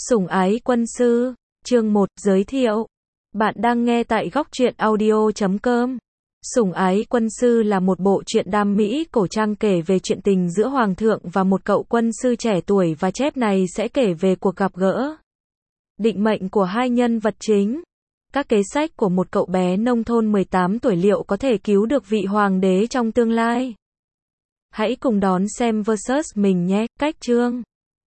Sủng ái quân sư, chương 1, giới thiệu. Bạn đang nghe tại góc truyện audio.com. Sủng ái quân sư là một bộ truyện đam mỹ cổ trang kể về chuyện tình giữa hoàng thượng và một cậu quân sư trẻ tuổi, và chép này sẽ kể về cuộc gặp gỡ, định mệnh của hai nhân vật chính. Các kế sách của một cậu bé nông thôn 18 tuổi liệu có thể cứu được vị hoàng đế trong tương lai? Hãy cùng đón xem versus mình nhé. Cách chương.